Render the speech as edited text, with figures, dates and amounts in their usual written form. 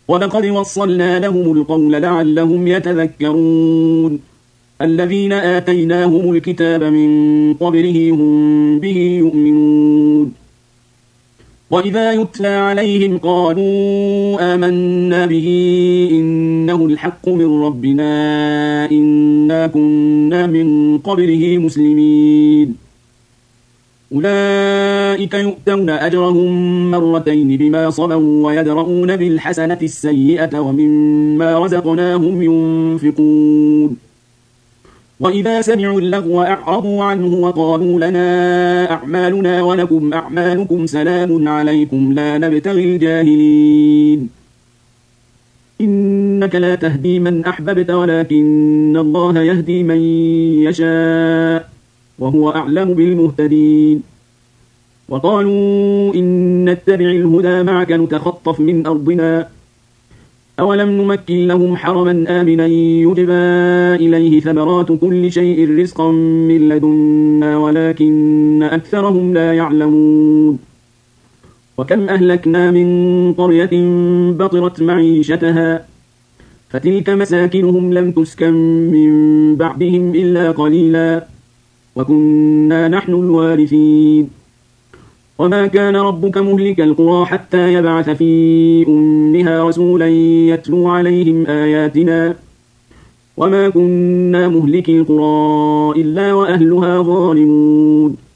ولقد وصلنا لهم القول لعلهم يتذكرون الذين آتيناهم الكتاب من قبله هم به يؤمنون وإذا يتلى عليهم قالوا آمنا به إنه الحق من ربنا إنا كنا من قبله مسلمين أولئك يؤتون أجرهم مرتين بما صبروا ويدرؤون بالحسنة السيئة ومما رزقناهم ينفقون وإذا سمعوا اللغو أعرضوا عنه وقالوا لنا أعمالنا ولكم أعمالكم سلام عليكم لا نبتغي الجاهلين إنك لا تهدي من أحببت ولكن الله يهدي من يشاء وهو أعلم بالمهتدين وقالوا إن نتبع الهدى معك نتخطف من أرضنا أولم نمكن لهم حرما آمنا يجبى إليه ثمرات كل شيء رزقا من لدنا ولكن أكثرهم لا يعلمون وكم أهلكنا من قرية بطرت معيشتها فتلك مساكنهم لم تسكن من بعدهم إلا قليلا وكنا نحن الوارثين وما كان ربك مهلك القرى حتى يبعث في أمها رسولا يتلو عليهم آياتنا وما كنا مهلك القرى إلا وأهلها ظالمون